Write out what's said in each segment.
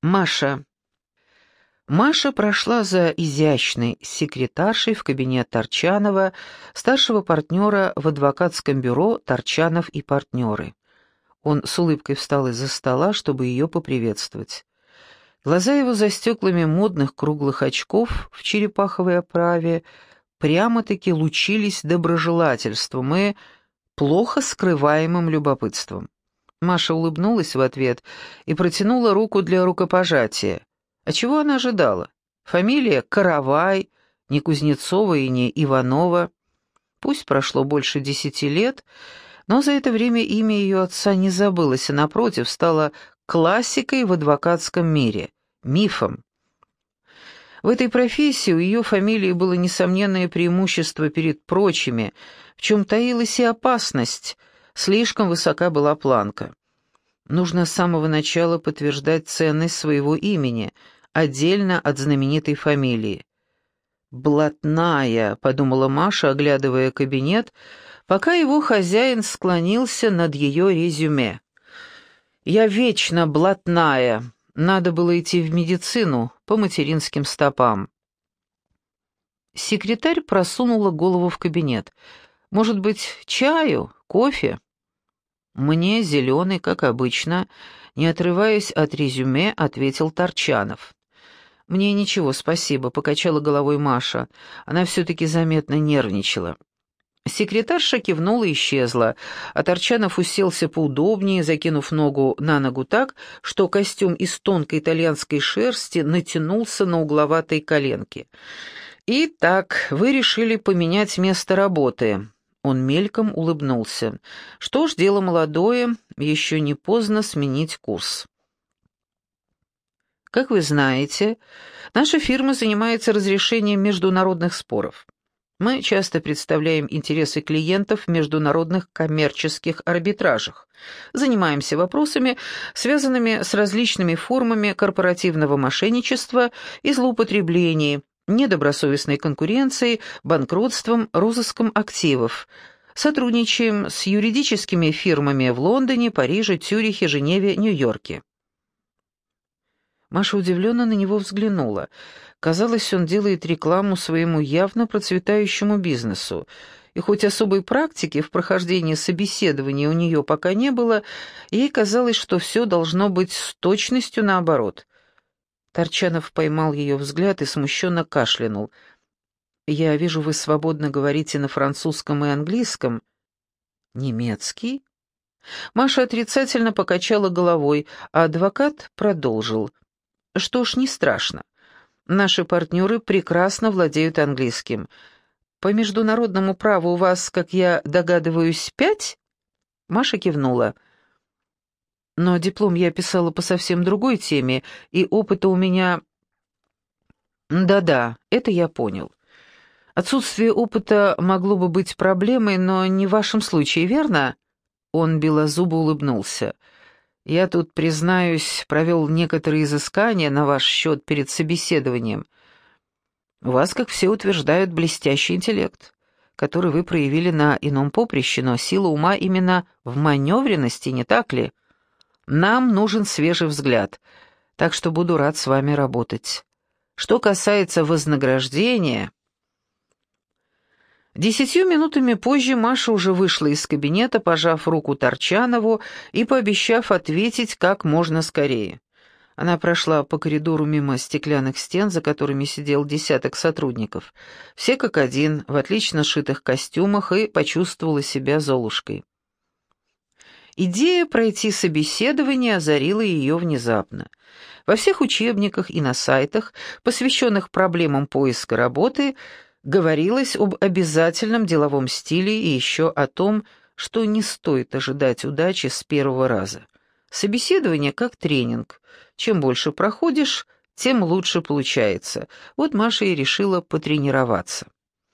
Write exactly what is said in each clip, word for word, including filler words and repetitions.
Маша. Маша прошла за изящной секретаршей в кабинет Торчанова, старшего партнера в адвокатском бюро «Торчанов и партнеры». Он с улыбкой встал из-за стола, чтобы ее поприветствовать. Глаза его за стеклами модных круглых очков в черепаховой оправе прямо-таки лучились доброжелательством и плохо скрываемым любопытством. Маша улыбнулась в ответ и протянула руку для рукопожатия. А чего она ожидала? Фамилия Каравай, не Кузнецова и не Иванова. Пусть прошло больше десяти лет, но за это время имя ее отца не забылось, а напротив, стало классикой в адвокатском мире, мифом. В этой профессии у ее фамилии было несомненное преимущество перед прочими, в чем таилась и опасность. Слишком высока была планка. Нужно с самого начала подтверждать ценность своего имени, отдельно от знаменитой фамилии. «Блатная», — подумала Маша, оглядывая кабинет, пока его хозяин склонился над ее резюме. «Я вечно блатная. Надо было идти в медицину по материнским стопам». Секретарь просунула голову в кабинет. «Может быть, чаю, кофе?» «Мне зеленый, как обычно», — не отрываясь от резюме, ответил Торчанов. «Мне ничего, спасибо», — покачала головой Маша. Она все-таки заметно нервничала. Секретарша кивнула и исчезла, а Торчанов уселся поудобнее, закинув ногу на ногу так, что костюм из тонкой итальянской шерсти натянулся на угловатой коленке. «Итак, вы решили поменять место работы». Он мельком улыбнулся. «Что ж, дело молодое, еще не поздно сменить курс». Как вы знаете, наша фирма занимается разрешением международных споров. Мы часто представляем интересы клиентов в международных коммерческих арбитражах, занимаемся вопросами, связанными с различными формами корпоративного мошенничества и злоупотреблений, недобросовестной конкуренцией, банкротством, розыском активов. Сотрудничаем с юридическими фирмами в Лондоне, Париже, Цюрихе, Женеве, Нью-Йорке. Маша удивленно на него взглянула. Казалось, он делает рекламу своему явно процветающему бизнесу. И хоть особой практики в прохождении собеседования у нее пока не было, ей казалось, что все должно быть с точностью наоборот. Торчанов поймал ее взгляд и смущенно кашлянул. «Я вижу, вы свободно говорите на французском и английском». «Немецкий?» Маша отрицательно покачала головой, а адвокат продолжил. «Что ж, не страшно. Наши партнеры прекрасно владеют английским. По международному праву у вас, как я догадываюсь, пять?» Маша кивнула. «Но диплом я писала по совсем другой теме, и опыта у меня...» «Да-да, это я понял. Отсутствие опыта могло бы быть проблемой, но не в вашем случае, верно?» Он белозубо улыбнулся. «Я тут, признаюсь, провел некоторые изыскания на ваш счет перед собеседованием. У вас, как все утверждают, блестящий интеллект, который вы проявили на ином поприще, но сила ума именно в маневренности, не так ли? Нам нужен свежий взгляд, так что буду рад с вами работать. Что касается вознаграждения...» Десятью минутами позже Маша уже вышла из кабинета, пожав руку Торчанову и пообещав ответить как можно скорее. Она прошла по коридору мимо стеклянных стен, за которыми сидел десяток сотрудников, все как один, в отлично сшитых костюмах, и почувствовала себя Золушкой. Идея пройти собеседование озарила ее внезапно. Во всех учебниках и на сайтах, посвященных проблемам поиска работы, говорилось об обязательном деловом стиле и еще о том, что не стоит ожидать удачи с первого раза. Собеседование как тренинг. Чем больше проходишь, тем лучше получается. Вот Маша и решила потренироваться.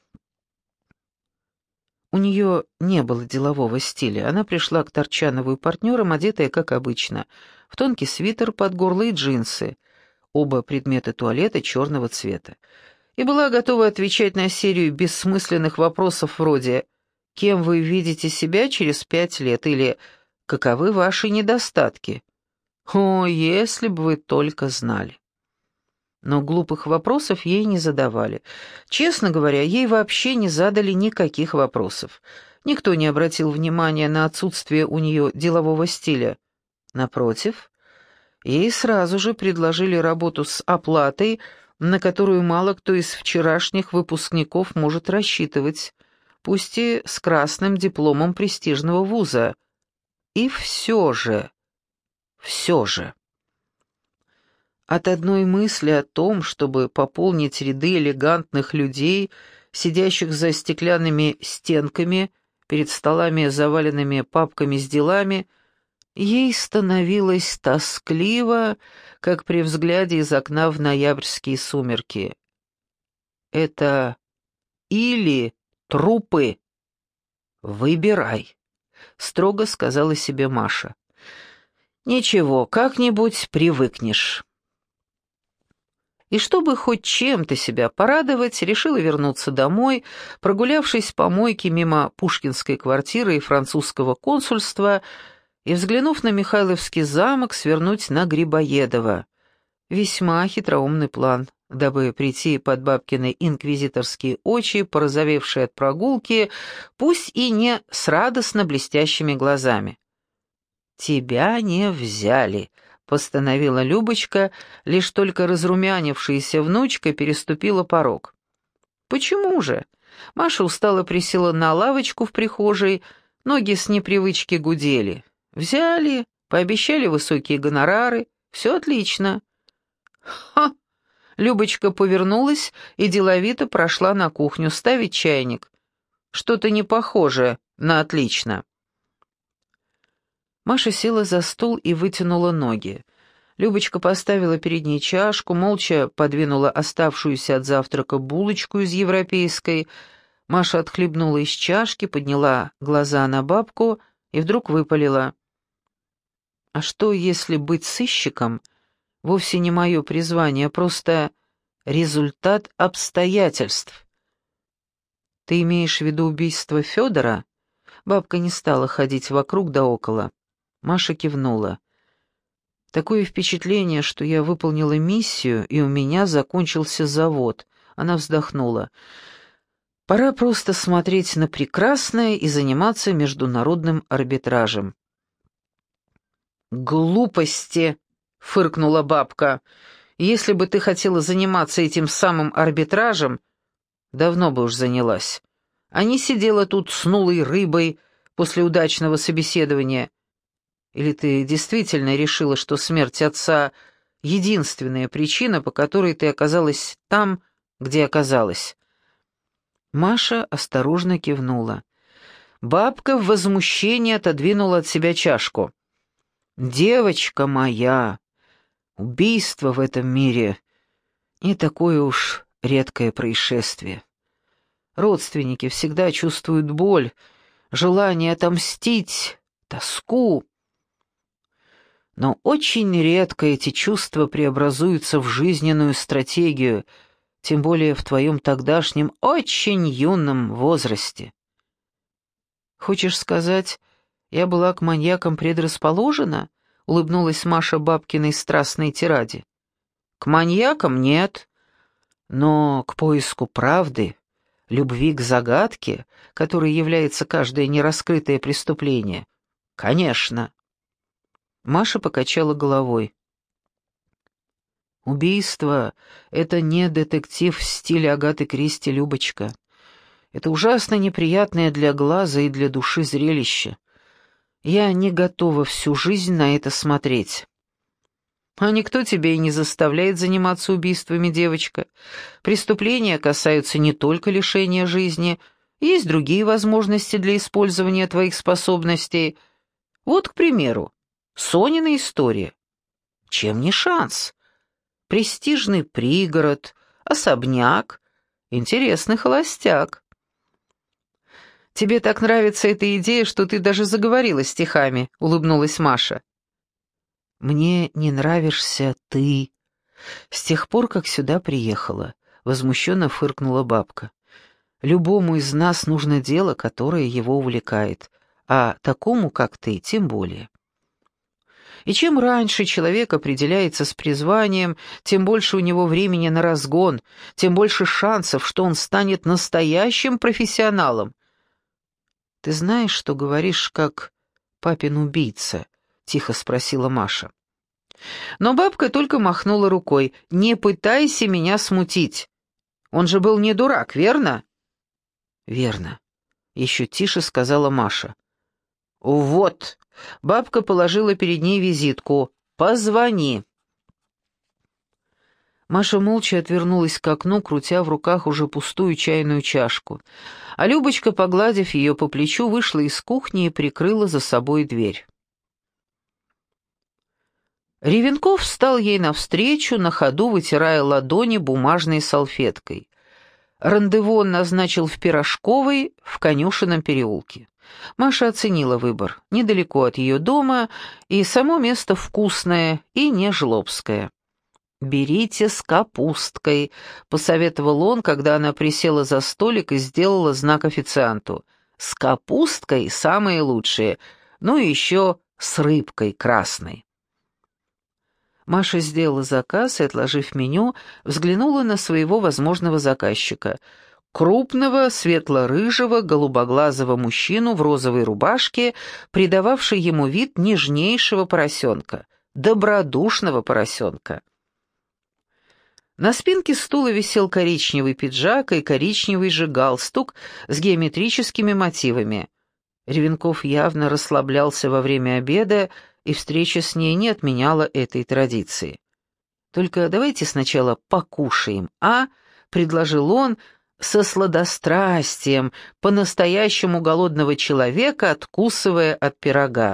У нее не было делового стиля. Она пришла к Торчанову и партнерам, одетая как обычно, в тонкий свитер под горло и джинсы, оба предмета туалета черного цвета, и была готова отвечать на серию бессмысленных вопросов вроде «Кем вы видите себя через пять лет?» или «Каковы ваши недостатки?» О, если бы вы только знали. Но глупых вопросов ей не задавали. Честно говоря, ей вообще не задали никаких вопросов. Никто не обратил внимания на отсутствие у нее делового стиля. Напротив, ей сразу же предложили работу с оплатой, на которую мало кто из вчерашних выпускников может рассчитывать, пусть и с красным дипломом престижного вуза. И все же, все же. От одной мысли о том, чтобы пополнить ряды элегантных людей, сидящих за стеклянными стенками, перед столами, заваленными папками с делами, ей становилось тоскливо, как при взгляде из окна в ноябрьские сумерки. Это или трупы. Выбирай, строго сказала себе Маша. Ничего, как-нибудь привыкнешь. И чтобы хоть чем-то себя порадовать, решила вернуться домой, прогулявшись по мойке мимо пушкинской квартиры и французского консульства, и, взглянув на Михайловский замок, свернуть на Грибоедово. Весьма хитроумный план, дабы прийти под бабкины инквизиторские очи, порозовевшие от прогулки, пусть и не с радостно блестящими глазами. «Тебя не взяли», — постановила Любочка, лишь только разрумянившаяся внучка переступила порог. «Почему же?» Маша устало присела на лавочку в прихожей, ноги с непривычки гудели. «Взяли, пообещали высокие гонорары, все отлично». «Ха!» Любочка повернулась и деловито прошла на кухню ставить чайник. «Что-то не похоже на отлично». Маша села за стол и вытянула ноги. Любочка поставила перед ней чашку, молча подвинула оставшуюся от завтрака булочку из европейской. Маша отхлебнула из чашки, подняла глаза на бабку и вдруг выпалила. «А что, если быть сыщиком вовсе не мое призвание, а просто результат обстоятельств?» «Ты имеешь в виду убийство Федора?» Бабка не стала ходить вокруг да около. Маша кивнула. «Такое впечатление, что я выполнила миссию, и у меня закончился завод». Она вздохнула. «Пора просто смотреть на прекрасное и заниматься международным арбитражем». «Глупости!» — фыркнула бабка. «Если бы ты хотела заниматься этим самым арбитражем, давно бы уж занялась. А не сидела тут снулой рыбой после удачного собеседования. Или ты действительно решила, что смерть отца — единственная причина, по которой ты оказалась там, где оказалась?» Маша осторожно кивнула. Бабка в возмущении отодвинула от себя чашку. «Девочка моя, убийство в этом мире не такое уж редкое происшествие. Родственники всегда чувствуют боль, желание отомстить, тоску. Но очень редко эти чувства преобразуются в жизненную стратегию, тем более в твоем тогдашнем очень юном возрасте. Хочешь сказать, я была к маньякам предрасположена?» — улыбнулась Маша бабкиной страстной тираде. «К маньякам нет, но к поиску правды, любви к загадке, которой является каждое нераскрытое преступление, конечно». Маша покачала головой. «Убийство — это не детектив в стиле Агаты Кристи, Любочка. Это ужасно неприятное для глаза и для души зрелище. Я не готова всю жизнь на это смотреть». «А никто тебя и не заставляет заниматься убийствами, девочка. Преступления касаются не только лишения жизни, есть другие возможности для использования твоих способностей. Вот, к примеру, Сонина история. Чем не шанс? Престижный пригород, особняк, интересный холостяк». «Тебе так нравится эта идея, что ты даже заговорила стихами», — улыбнулась Маша. «Мне не нравишься ты. С тех пор, как сюда приехала», — возмущенно фыркнула бабка. «Любому из нас нужно дело, которое его увлекает, а такому, как ты, тем более». И чем раньше человек определяется с призванием, тем больше у него времени на разгон, тем больше шансов, что он станет настоящим профессионалом. «Ты знаешь, что говоришь, как папин убийца?» — тихо спросила Маша. Но бабка только махнула рукой. «Не пытайся меня смутить. Он же был не дурак, верно?» «Верно», — еще тише сказала Маша. «Вот», — бабка положила перед ней визитку, — «позвони». Маша молча отвернулась к окну, крутя в руках уже пустую чайную чашку, а Любочка, погладив ее по плечу, вышла из кухни и прикрыла за собой дверь. Ревенков встал ей навстречу, на ходу вытирая ладони бумажной салфеткой. Рандеву он назначил в Пирожковой, в Конюшенном переулке. Маша оценила выбор. Недалеко от ее дома, и само место вкусное, и не жлобское. «Берите с капусткой», — посоветовал он, когда она присела за столик и сделала знак официанту. «С капусткой самые лучшие, ну и еще с рыбкой красной». Маша сделала заказ и, отложив меню, взглянула на своего возможного заказчика. Крупного, светло-рыжего, голубоглазого мужчину в розовой рубашке, придававший ему вид нежнейшего поросенка, добродушного поросенка. На спинке стула висел коричневый пиджак и коричневый же галстук с геометрическими мотивами. Ревенков явно расслаблялся во время обеда, и встреча с ней не отменяла этой традиции. «Только давайте сначала покушаем, а?» — предложил он со сладострастием, по-настоящему голодного человека, откусывая от пирога.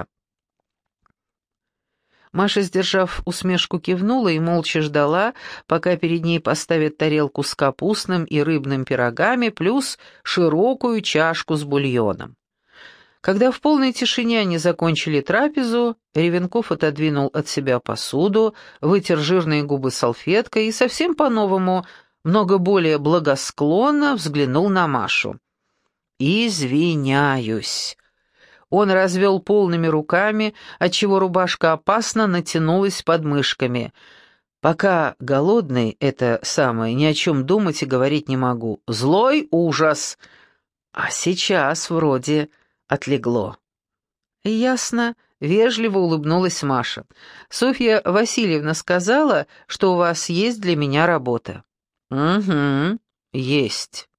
Маша, сдержав усмешку, кивнула и молча ждала, пока перед ней поставят тарелку с капустным и рыбным пирогами плюс широкую чашку с бульоном. Когда в полной тишине они закончили трапезу, Ревенков отодвинул от себя посуду, вытер жирные губы салфеткой и совсем по-новому, много более благосклонно взглянул на Машу. «Извиняюсь». Он развел полными руками, отчего рубашка опасно натянулась под мышками. «Пока голодный, это самое, ни о чем думать и говорить не могу. Злой ужас. А сейчас вроде отлегло». «Ясно», — вежливо улыбнулась Маша. «Софья Васильевна сказала, что у вас есть для меня работа». «Угу, есть».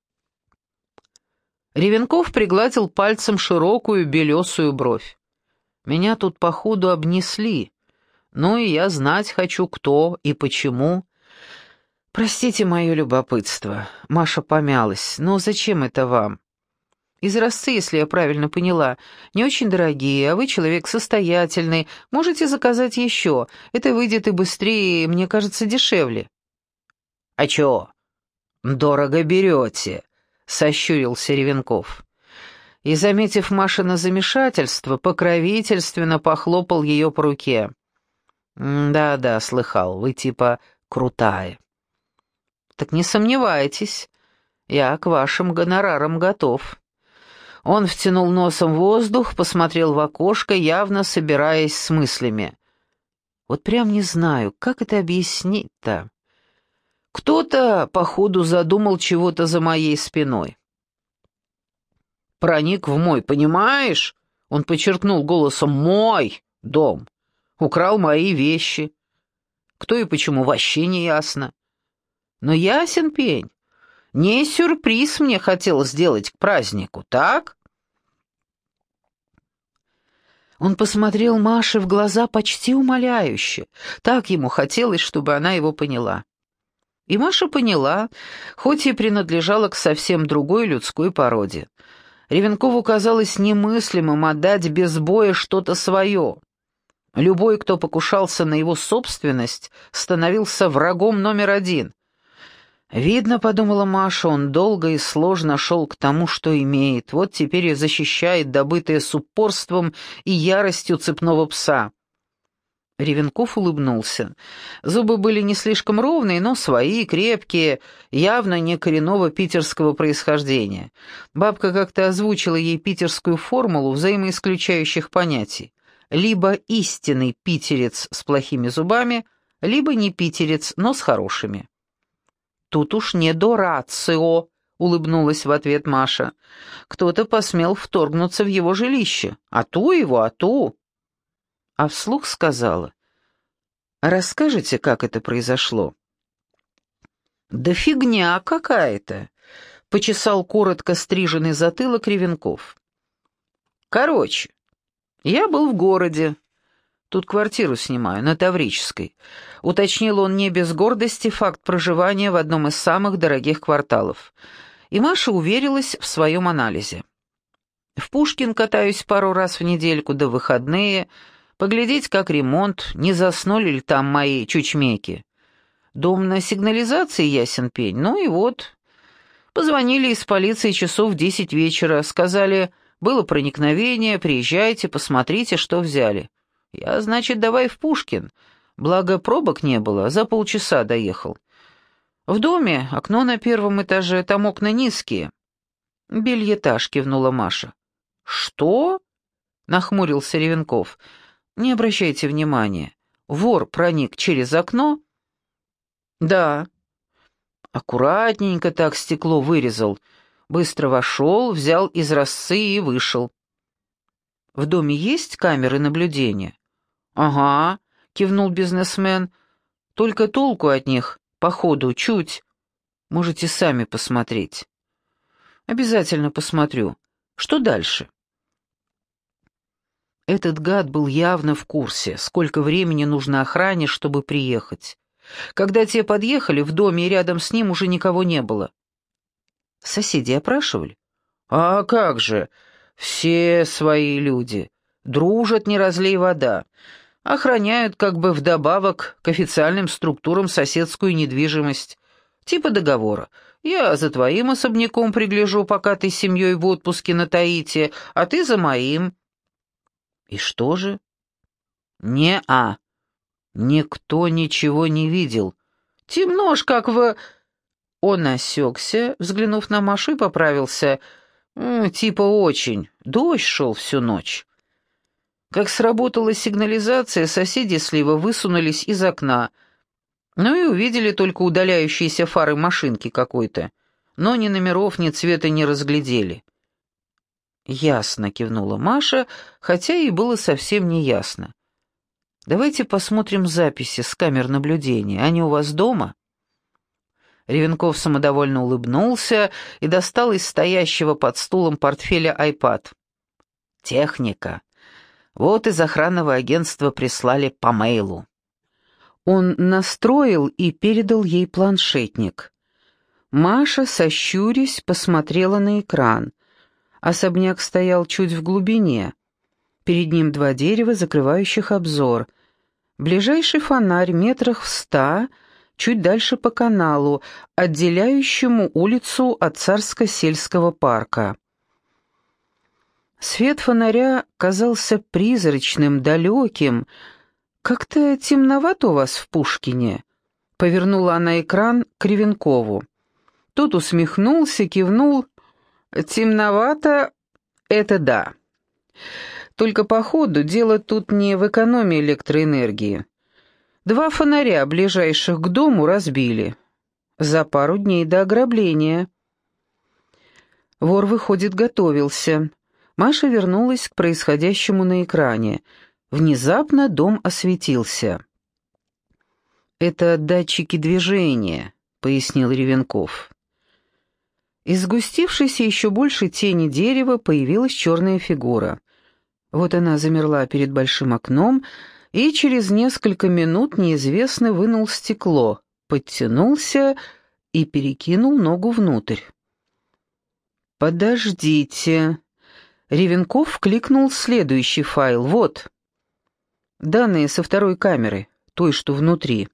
Ревенков пригладил пальцем широкую белесую бровь. «Меня тут походу обнесли. Ну и я знать хочу, кто и почему». «Простите мое любопытство», — Маша помялась. «Но зачем это вам?» «Изразцы, если я правильно поняла, не очень дорогие, а вы человек состоятельный, можете заказать еще. Это выйдет и быстрее, и, мне кажется, дешевле». «А чё? Дорого берете», — сощурился Ревенков. И, заметив Машино замешательство, покровительственно похлопал ее по руке. «Да-да, слыхал, вы типа крутая». «Так не сомневайтесь, я к вашим гонорарам готов». Он втянул носом воздух, посмотрел в окошко, явно собираясь с мыслями. «Вот прям не знаю, как это объяснить-то? Кто-то, походу, задумал чего-то за моей спиной. Проник в мой, понимаешь?» Он подчеркнул голосом «мой дом». Украл мои вещи. Кто и почему, вообще не ясно. Но ясен пень. Не сюрприз мне хотел сделать к празднику, так? Он посмотрел Маше в глаза почти умоляюще. Так ему хотелось, чтобы она его поняла. И Маша поняла, хоть и принадлежала к совсем другой людской породе. Ревенкову казалось немыслимым отдать без боя что-то свое. Любой, кто покушался на его собственность, становился врагом номер один. «Видно, — подумала Маша, — он долго и сложно шел к тому, что имеет. Вот теперь и защищает добытое с упорством и яростью цепного пса». Ревенков улыбнулся. Зубы были не слишком ровные, но свои, крепкие, явно не коренного питерского происхождения. Бабка как-то озвучила ей питерскую формулу взаимоисключающих понятий. либо истинный питерец с плохими зубами, либо не питерец, но с хорошими. «Тут уж не до рацио», — улыбнулась в ответ Маша. «Кто-то посмел вторгнуться в его жилище. А ту его, а ту». А вслух сказала: «Расскажете, как это произошло?» «Да фигня какая-то», — почесал коротко стриженный затылок Ревенков. «Короче, я был в городе. Тут квартиру снимаю, на Таврической». Уточнил он не без гордости факт проживания в одном из самых дорогих кварталов. И Маша уверилась в своем анализе. «В Пушкин катаюсь пару раз в недельку, да выходные, поглядеть, как ремонт, не заснули ли там мои чучмеки. Дом на сигнализации, ясен пень, ну и вот. Позвонили из полиции часов в десять вечера, сказали, было проникновение, приезжайте, посмотрите, что взяли. Я, значит, давай в Пушкин, благо пробок не было, за полчаса доехал. В доме окно на первом этаже, там окна низкие». «Бельетаж», — кивнула Маша. «Что?» — нахмурился Ревенков. «Не обращайте внимания. Вор проник через окно?» «Да». Аккуратненько так стекло вырезал. Быстро вошел, взял из разцы и вышел. «В доме есть камеры наблюдения?» «Ага», — кивнул бизнесмен. «Только толку от них, походу, чуть. Можете сами посмотреть». «Обязательно посмотрю. Что дальше?» Этот гад был явно в курсе, сколько времени нужно охране, чтобы приехать. Когда те подъехали, в доме и рядом с ним уже никого не было. Соседи опрашивали? «А как же? Все свои люди. Дружат, не разлей вода. Охраняют как бы вдобавок к официальным структурам соседскую недвижимость. Типа договора. Я за твоим особняком пригляжу, пока ты с семьей в отпуске на Таити, а ты за моим». «И что же?» «Не-а. Никто ничего не видел. Темно ж, как в...» Он осекся, взглянув на Машу, и поправился. «М, «Типа очень. Дождь шел всю ночь». Как сработала сигнализация, соседи слева высунулись из окна. Ну и увидели только удаляющиеся фары машинки какой-то. Но ни номеров, ни цвета не разглядели. «Ясно», — кивнула Маша, хотя ей было совсем не ясно. «Давайте посмотрим записи с камер наблюдения. Они у вас дома?» Ревенков самодовольно улыбнулся и достал из стоящего под стулом портфеля айпад. «Техника. Вот из охранного агентства прислали по мейлу». Он настроил и передал ей планшетник. Маша, сощурясь, посмотрела на экран. Особняк стоял чуть в глубине. Перед ним два дерева, закрывающих обзор. Ближайший фонарь метрах в ста, чуть дальше по каналу, отделяющему улицу от Царско-сельского парка. Свет фонаря казался призрачным, далеким. «Как-то темновато у вас в Пушкине», — повернула она экран к Ревенкову. Тот усмехнулся, кивнул. «Темновато — это да. Только, походу, дело тут не в экономии электроэнергии. Два фонаря, ближайших к дому, разбили. За пару дней до ограбления». Вор, выходит, готовился. Маша вернулась к происходящему на экране. Внезапно дом осветился. «Это датчики движения», — пояснил Ревенков. Из сгустившейся еще больше тени дерева появилась черная фигура. Вот она замерла перед большим окном, и через несколько минут неизвестный вынул стекло, подтянулся и перекинул ногу внутрь. «Подождите». Ревенков кликнул следующий файл. «Вот. Данные со второй камеры, той, что внутри».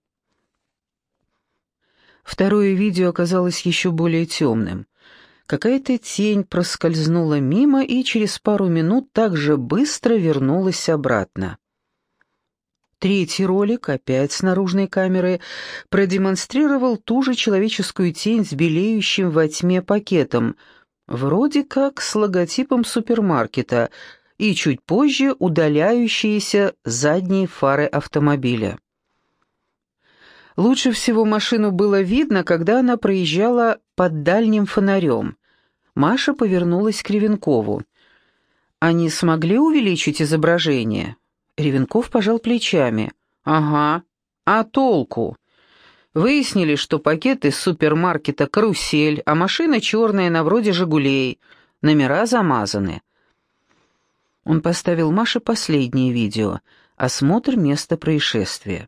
Второе видео оказалось еще более темным. Какая-то тень проскользнула мимо и через пару минут так же быстро вернулась обратно. Третий ролик, опять с наружной камеры, продемонстрировал ту же человеческую тень с белеющим во тьме пакетом, вроде как с логотипом супермаркета, и чуть позже удаляющиеся задние фары автомобиля. Лучше всего машину было видно, когда она проезжала под дальним фонарем. Маша повернулась к Ревенкову. «Они смогли увеличить изображение?» Ревенков пожал плечами. «Ага. А толку? Выяснили, что пакет из супермаркета «Карусель», а машина черная, на вроде «Жигулей». Номера замазаны». Он поставил Маше последнее видео. Осмотр места происшествия.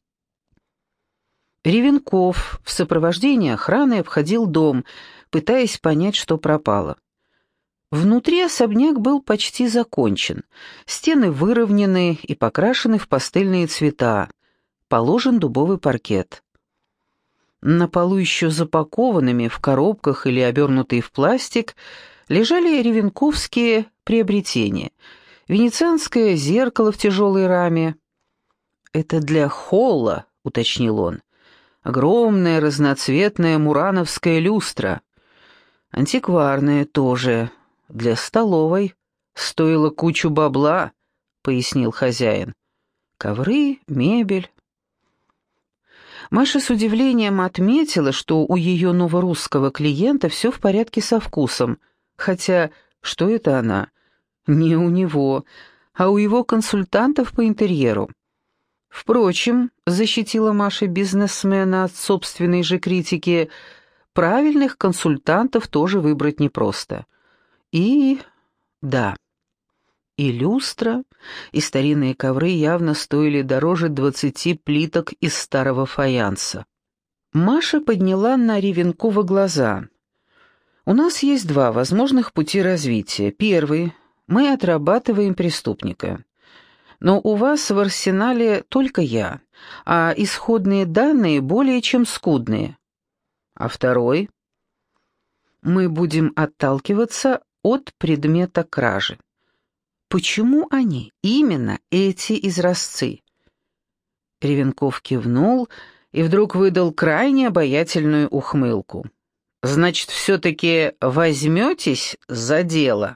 Ревенков в сопровождении охраны обходил дом, пытаясь понять, что пропало. Внутри особняк был почти закончен. Стены выровнены и покрашены в пастельные цвета. Положен дубовый паркет. На полу еще запакованными в коробках или обернутые в пластик лежали ревенковские приобретения. Венецианское зеркало в тяжелой раме. «Это для холла», — уточнил он. «Огромная разноцветная мурановская люстра. Антикварная тоже. Для столовой. Стоило кучу бабла», — пояснил хозяин. «Ковры, мебель». Маша с удивлением отметила, что у ее новорусского клиента все в порядке со вкусом, хотя что это она? Не у него, а у его консультантов по интерьеру. Впрочем, защитила Маша бизнесмена от собственной же критики, правильных консультантов тоже выбрать непросто. И... да, и люстра, и старинные ковры явно стоили дороже двадцати плиток из старого фаянса. Маша подняла на Ревенкова глаза. «У нас есть два возможных пути развития. Первый — мы отрабатываем преступника. Но у вас в арсенале только я, а исходные данные более чем скудные. А второй — мы будем отталкиваться от предмета кражи. Почему они, именно эти изразцы?» Ревенков кивнул и вдруг выдал крайне обаятельную ухмылку. «Значит, все-таки возьметесь за дело?»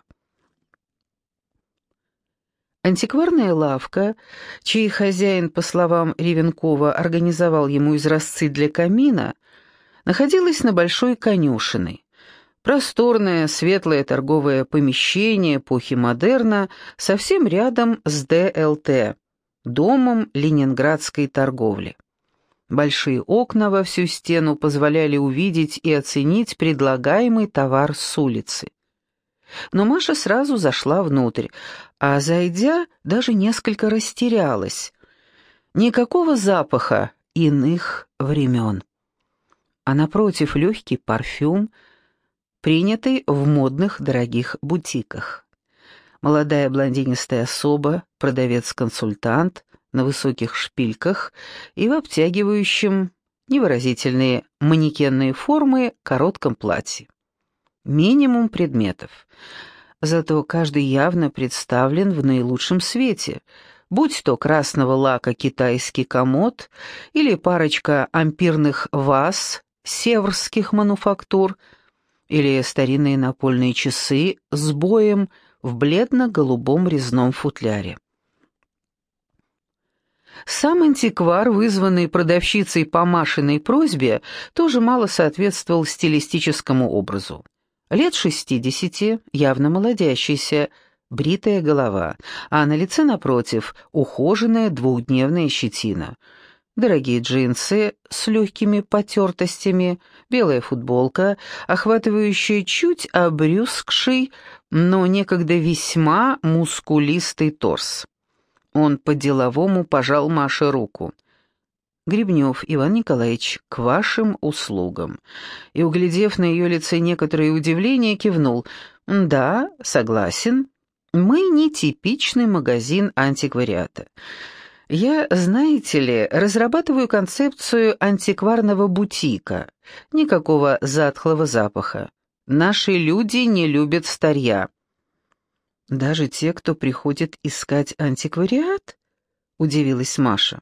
Антикварная лавка, чей хозяин, по словам Ревенкова, организовал ему изразцы для камина, находилась на Большой Конюшиной. Просторное, светлое торговое помещение эпохи модерна совсем рядом с Дэ Эл Тэ, домом ленинградской торговли. Большие окна во всю стену позволяли увидеть и оценить предлагаемый товар с улицы. Но Маша сразу зашла внутрь, а, зайдя, даже несколько растерялась. Никакого запаха иных времен. А напротив легкий парфюм, принятый в модных дорогих бутиках. Молодая блондинистая особа, продавец-консультант, на высоких шпильках и в обтягивающем, невыразительные манекенные формы, коротком платье. Минимум предметов. Зато каждый явно представлен в наилучшем свете, будь то красного лака китайский комод или парочка ампирных ваз северских мануфактур, или старинные напольные часы с боем в бледно-голубом резном футляре. Сам антиквар, вызванный продавщицей по Машиной просьбе, тоже мало соответствовал стилистическому образу. Лет шестидесяти, явно молодящийся, бритая голова, а на лице, напротив, ухоженная двухдневная щетина. Дорогие джинсы с легкими потертостями, белая футболка, охватывающая чуть обрюзгший, но некогда весьма мускулистый торс. Он по-деловому пожал Маше руку. «Гребнев Иван Николаевич, к вашим услугам». И, углядев на ее лице некоторое удивление, кивнул. «Да, согласен. Мы не типичный магазин антиквариата. Я, знаете ли, разрабатываю концепцию антикварного бутика. Никакого затхлого запаха. Наши люди не любят старья». «Даже те, кто приходит искать антиквариат?» — удивилась Маша.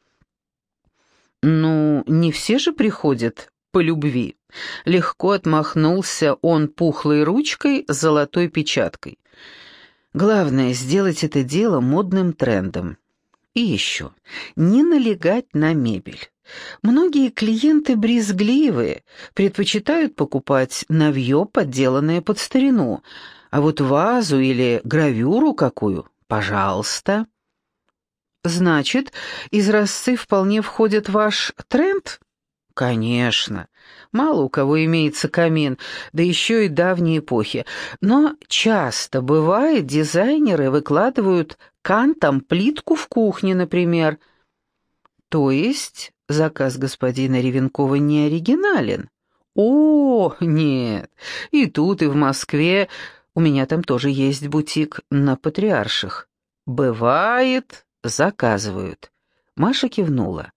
«Ну, не все же приходят по любви». Легко отмахнулся он пухлой ручкой с золотой печаткой. Главное — сделать это дело модным трендом. И еще, не налегать на мебель. Многие клиенты брезгливые, предпочитают покупать новье, подделанное под старину, а вот вазу или гравюру какую — пожалуйста. Значит, изразцы вполне входят в ваш тренд? Конечно. Мало у кого имеется камин, да еще и давней эпохи. Но часто бывает, дизайнеры выкладывают кантом плитку в кухне, например. То есть заказ господина Ревенкова не оригинален? О, нет, и тут, и в Москве. У меня там тоже есть бутик на Патриарших. Бывает, заказывают. Маша кивнула.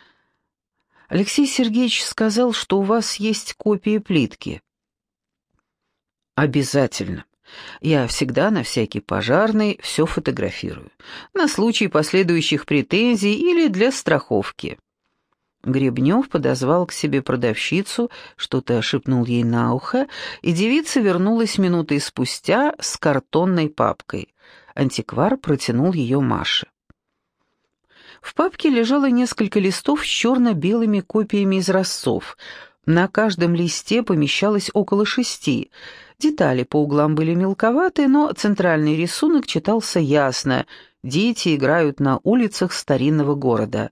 Алексей Сергеевич сказал, что у вас есть копии плитки. Обязательно. Я всегда на всякий пожарный все фотографирую. На случай последующих претензий или для страховки. Гребнев подозвал к себе продавщицу, что-то шепнул ей на ухо, и девица вернулась минутой спустя с картонной папкой. Антиквар протянул ее Маше. В папке лежало несколько листов с черно-белыми копиями изразцов. На каждом листе помещалось около шести. Детали по углам были мелковаты, но центральный рисунок читался ясно. Дети играют на улицах старинного города.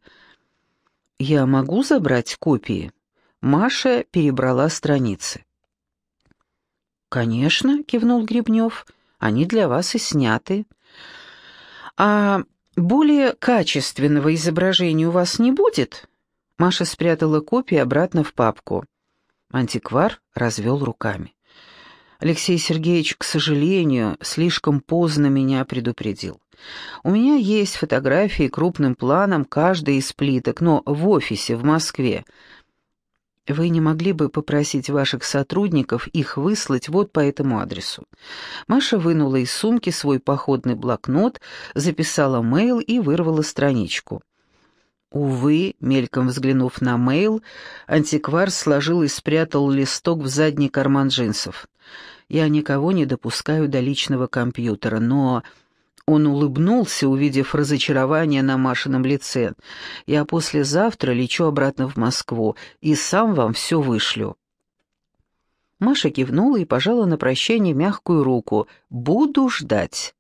«Я могу забрать копии?» Маша перебрала страницы. «Конечно», — кивнул Гребнев, — «они для вас и сняты». «А более качественного изображения у вас не будет?» Маша спрятала копии обратно в папку. Антиквар развел руками. «Алексей Сергеевич, к сожалению, слишком поздно меня предупредил. У меня есть фотографии крупным планом каждой из плиток, но в офисе в Москве. Вы не могли бы попросить ваших сотрудников их выслать вот по этому адресу?» Маша вынула из сумки свой походный блокнот, записала мейл и вырвала страничку. Увы, мельком взглянув на мейл, антиквар сложил и спрятал листок в задний карман джинсов. «Я никого не допускаю до личного компьютера, но...» Он улыбнулся, увидев разочарование на Машином лице. «Я послезавтра лечу обратно в Москву и сам вам все вышлю». Маша кивнула и пожала на прощание мягкую руку. «Буду ждать».